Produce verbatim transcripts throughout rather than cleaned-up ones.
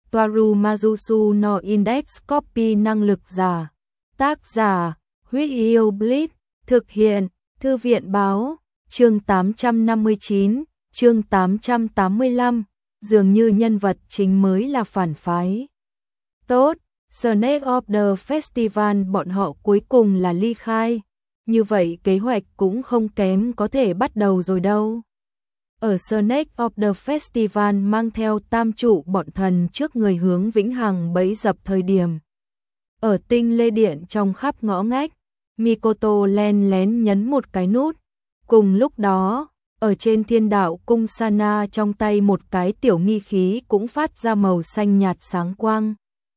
Toaru Majusu no Index Copy năng lực giả. Tác giả, Huyết Yêu Blitz, thực hiện, Thư viện Báo, chương tám trăm năm mươi chín, chương tám trăm tám mươi lăm, dường như nhân vật chính mới là phản phái. Tốt, Snake of the Festival bọn họ cuối cùng là ly khai, như vậy kế hoạch cũng không kém có thể bắt đầu rồi đâu. Ở Snake of the Festival mang theo tam trụ bọn thần trước người hướng vĩnh hằng bẫy dập thời điểm. Ở tinh lê điện trong khắp ngõ ngách, Mikoto len lén nhấn một cái nút. Cùng lúc đó, ở trên thiên đạo cung Sana trong tay một cái tiểu nghi khí cũng phát ra màu xanh nhạt sáng quang.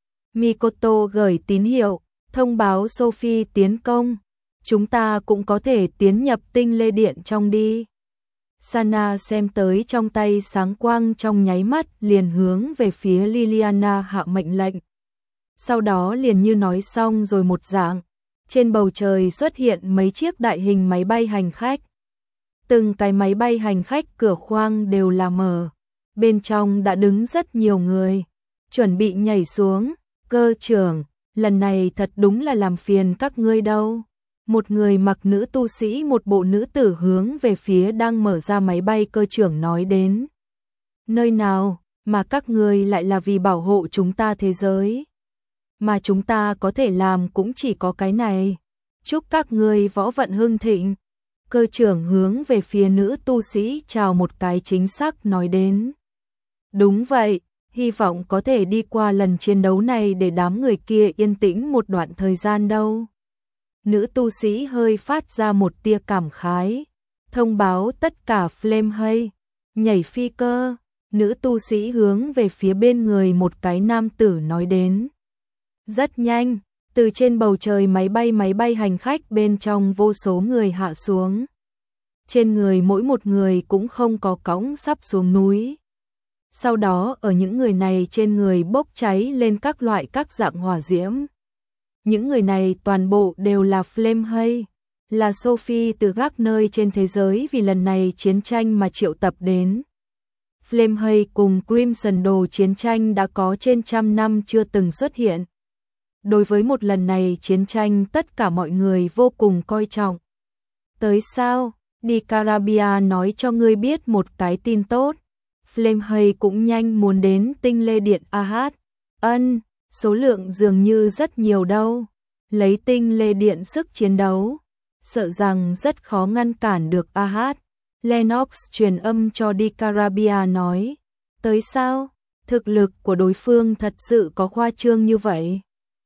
Mikoto gửi tín hiệu, thông báo Sophie tiến công. Chúng ta cũng có thể tiến nhập tinh lê điện trong đi. Sana xem tới trong tay sáng quang trong nháy mắt liền hướng về phía Liliana hạ mệnh lệnh. Sau đó liền như nói xong rồi một dạng, trên bầu trời xuất hiện mấy chiếc đại hình máy bay hành khách. Từng cái máy bay hành khách cửa khoang đều là mở, bên trong đã đứng rất nhiều người, chuẩn bị nhảy xuống. Cơ trưởng, lần này thật đúng là làm phiền các ngươi đâu. Một người mặc nữ tu sĩ một bộ nữ tử hướng về phía đang mở ra máy bay cơ trưởng nói đến. Nơi nào mà các ngươi lại là vì bảo hộ chúng ta thế giới? Mà chúng ta có thể làm cũng chỉ có cái này. Chúc các ngươi võ vận hưng thịnh. Cơ trưởng hướng về phía nữ tu sĩ chào một cái chính xác nói đến. Đúng vậy, hy vọng có thể đi qua lần chiến đấu này để đám người kia yên tĩnh một đoạn thời gian đâu. Nữ tu sĩ hơi phát ra một tia cảm khái, thông báo tất cả Flame hay, nhảy phi cơ, nữ tu sĩ hướng về phía bên người một cái nam tử nói đến. Rất nhanh, từ trên bầu trời máy bay máy bay hành khách bên trong vô số người hạ xuống. Trên người mỗi một người cũng không có cõng sắp xuống núi. Sau đó ở những người này trên người bốc cháy lên các loại các dạng hỏa diễm. Những người này toàn bộ đều là Flame hay, là Sophie từ các nơi trên thế giới vì lần này chiến tranh mà triệu tập đến. Flame hay cùng Crimson đồ chiến tranh đã có trên trăm năm chưa từng xuất hiện. Đối với một lần này chiến tranh tất cả mọi người vô cùng coi trọng. Tới sao, Dicarabia nói cho ngươi biết một cái tin tốt. Flame hay cũng nhanh muốn đến tinh lê điện a hát. Ân, số lượng dường như rất nhiều đâu. Lấy tinh lê điện sức chiến đấu, sợ rằng rất khó ngăn cản được a hát. Lennox truyền âm cho Dicarabia nói. Tới sao? Thực lực của đối phương thật sự có khoa trương như vậy?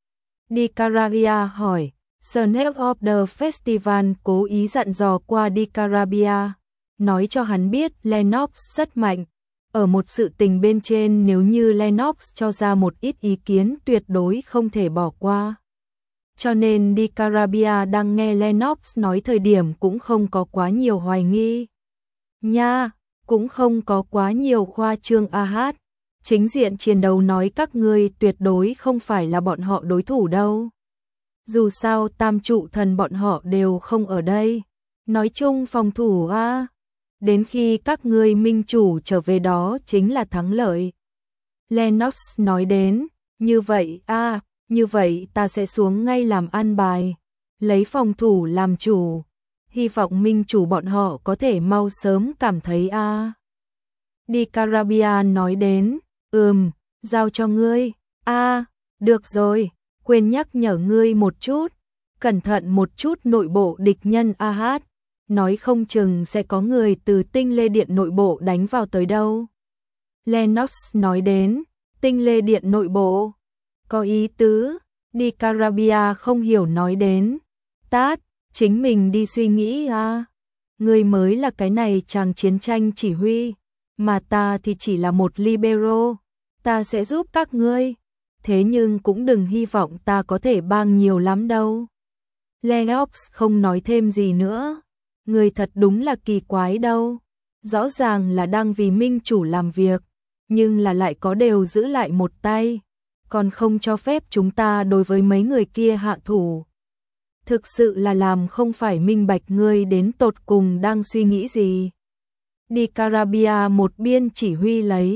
Dicarabia hỏi. Snake of the Festival cố ý dặn dò qua Dicarabia, nói cho hắn biết Lennox rất mạnh. Ở một sự tình bên trên nếu như Lennox cho ra một ít ý kiến tuyệt đối không thể bỏ qua. Cho nên Dicarabia đang nghe Lennox nói thời điểm cũng không có quá nhiều hoài nghi. Nha, cũng không có quá nhiều khoa trương a hát. Chính diện chiến đấu nói các ngươi tuyệt đối không phải là bọn họ đối thủ đâu. Dù sao tam trụ thần bọn họ đều không ở đây. Nói chung phòng thủ a. Đến khi các ngươi minh chủ trở về đó chính là thắng lợi. Lennox nói đến, như vậy a, à, như vậy ta sẽ xuống ngay làm an bài, lấy phòng thủ làm chủ, hy vọng minh chủ bọn họ có thể mau sớm cảm thấy a. À. Dicarabia nói đến, ừm, giao cho ngươi, a, à, được rồi, quên nhắc nhở ngươi một chút, cẩn thận một chút nội bộ địch nhân a hát. Nói không chừng sẽ có người từ tinh lê điện nội bộ đánh vào tới đâu. Lennox nói đến, tinh lê điện nội bộ. Có ý tứ, Dicarabia không hiểu nói đến. Tát, chính mình đi suy nghĩ à. Người mới là cái này chàng chiến tranh chỉ huy, mà ta thì chỉ là một libero. Ta sẽ giúp các ngươi, thế nhưng cũng đừng hy vọng ta có thể bang nhiều lắm đâu. Lennox không nói thêm gì nữa. Người thật đúng là kỳ quái đâu. Rõ ràng là đang vì minh chủ làm việc, nhưng là lại có đều giữ lại một tay, còn không cho phép chúng ta đối với mấy người kia hạ thủ. Thực sự là làm không phải minh bạch ngươi đến tột cùng đang suy nghĩ gì. Dicarabia một biên chỉ huy lấy,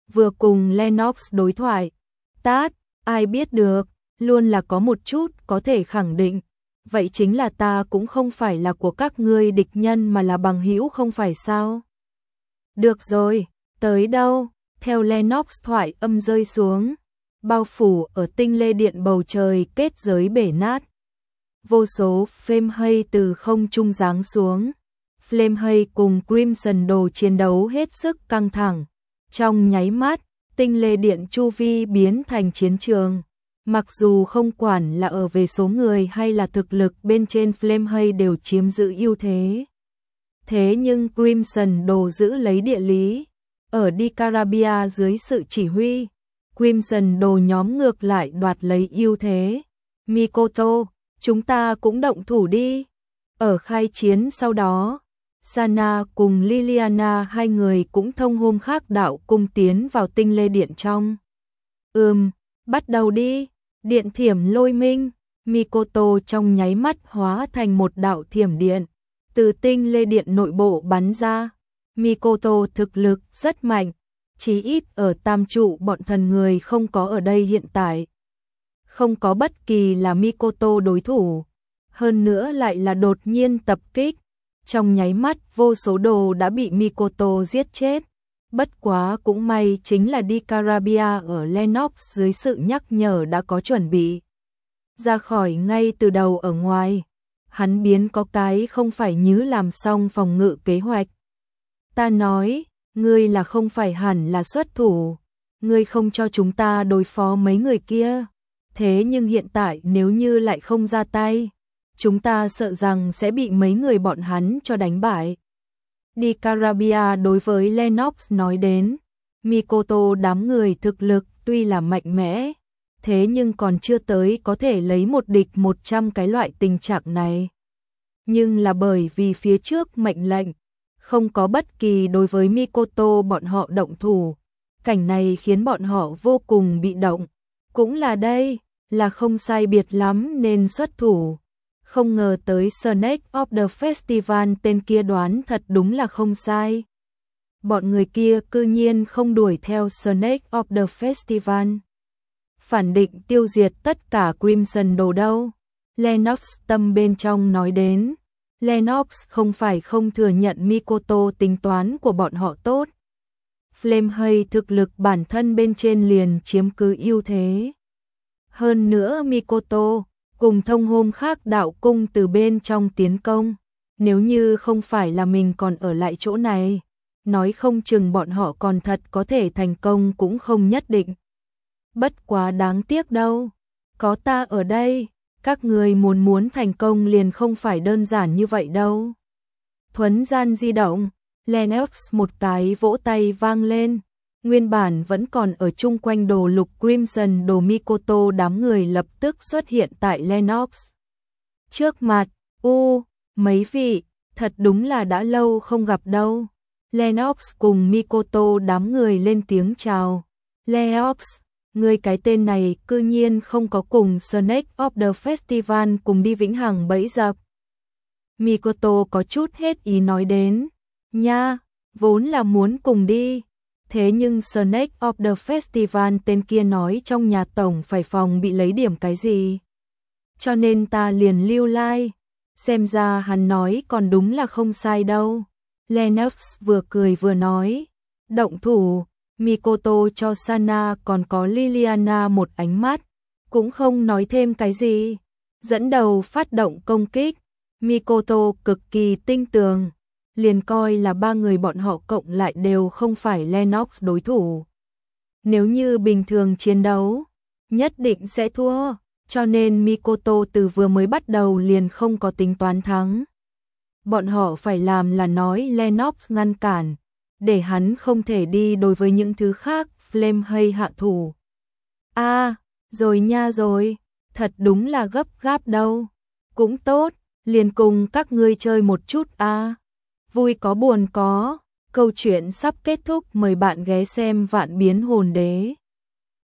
vừa cùng Lennox đối thoại. Tát, ai biết được, luôn là có một chút có thể khẳng định. Vậy chính là ta cũng không phải là của các ngươi địch nhân mà là bằng hữu không phải sao? Được rồi, tới đâu? Theo Lennox thoại âm rơi xuống, bao phủ ở tinh lê điện bầu trời kết giới bể nát. Vô số Flame Hay từ không trung giáng xuống. Flame Hay cùng Crimson Đồ chiến đấu hết sức căng thẳng. Trong nháy mắt, tinh lê điện chu vi biến thành chiến trường. Mặc dù không quản là ở về số người hay là thực lực bên trên Flame Hay đều chiếm giữ ưu thế. Thế nhưng Crimson Đồ giữ lấy địa lý. Ở Dicarabia dưới sự chỉ huy, Crimson Đồ nhóm ngược lại đoạt lấy ưu thế. Mikoto, chúng ta cũng động thủ đi. Ở khai chiến sau đó, Sana cùng Liliana hai người cũng thông hôm khác đạo cung tiến vào tinh lê điện trong. Ừm, bắt đầu đi. Điện thiểm lôi minh, Mikoto trong nháy mắt hóa thành một đạo thiểm điện, từ tinh lê điện nội bộ bắn ra. Mikoto thực lực rất mạnh, chí ít ở tam trụ bọn thần người không có ở đây hiện tại. Không có bất kỳ là Mikoto đối thủ, hơn nữa lại là đột nhiên tập kích. Trong nháy mắt vô số đồ đã bị Mikoto giết chết. Bất quá cũng may chính là Dicarabia ở Lennox dưới sự nhắc nhở đã có chuẩn bị. Ra khỏi ngay từ đầu ở ngoài, hắn biến có cái không phải nhứ làm xong phòng ngự kế hoạch. Ta nói, ngươi là không phải hẳn là xuất thủ, ngươi không cho chúng ta đối phó mấy người kia. Thế nhưng hiện tại nếu như lại không ra tay, chúng ta sợ rằng sẽ bị mấy người bọn hắn cho đánh bại. Dicarabia đối với Lennox nói đến, Mikoto đám người thực lực tuy là mạnh mẽ, thế nhưng còn chưa tới có thể lấy một địch một trăm cái loại tình trạng này. Nhưng là bởi vì phía trước mệnh lệnh, không có bất kỳ đối với Mikoto bọn họ động thủ, cảnh này khiến bọn họ vô cùng bị động. Cũng là đây, là không sai biệt lắm nên xuất thủ. Không ngờ tới Snake of the Festival tên kia đoán thật đúng là không sai. Bọn người kia cư nhiên không đuổi theo Snake of the Festival. Phản định tiêu diệt tất cả Crimson Đồ đâu. Lennox tâm bên trong nói đến. Lennox không phải không thừa nhận Mikoto tính toán của bọn họ tốt. Flame Hay thực lực bản thân bên trên liền chiếm cứ ưu thế. Hơn nữa Mikoto cùng thông hôm khác đạo cung từ bên trong tiến công. Nếu như không phải là mình còn ở lại chỗ này, nói không chừng bọn họ còn thật có thể thành công cũng không nhất định. Bất quá đáng tiếc đâu, có ta ở đây, các người muốn muốn thành công liền không phải đơn giản như vậy đâu. Thuấn gian di động, Lennox một cái vỗ tay vang lên. Nguyên bản vẫn còn ở chung quanh đồ lục Crimson Đồ Mikoto đám người lập tức xuất hiện tại Lennox. Trước mặt, u, mấy vị, thật đúng là đã lâu không gặp đâu. Lennox cùng Mikoto đám người lên tiếng chào. Lennox, người cái tên này cư nhiên không có cùng Snake of the Festival cùng đi vĩnh hằng bẫy dập. Mikoto có chút hết ý nói đến. Nha, vốn là muốn cùng đi. Thế nhưng Snake of the Festival tên kia nói trong nhà tổng phải phòng bị lấy điểm cái gì. Cho nên ta liền lưu lai. Xem ra hắn nói còn đúng là không sai đâu. Lennox vừa cười vừa nói. Động thủ, Mikoto cho Sana còn có Liliana một ánh mắt. Cũng không nói thêm cái gì. Dẫn đầu phát động công kích. Mikoto cực kỳ tinh tường. Liền coi là ba người bọn họ cộng lại đều không phải Lennox đối thủ. Nếu như bình thường chiến đấu, nhất định sẽ thua, cho nên Mikoto từ vừa mới bắt đầu liền không có tính toán thắng. Bọn họ phải làm là nói Lennox ngăn cản, để hắn không thể đi đối với những thứ khác, Flame Hay hạ thủ. A, à, rồi nha rồi, thật đúng là gấp gáp đâu. Cũng tốt, liền cùng các ngươi chơi một chút a. À. Vui có buồn có, câu chuyện sắp kết thúc, mời bạn ghé xem Vạn Biến Hồn Đế.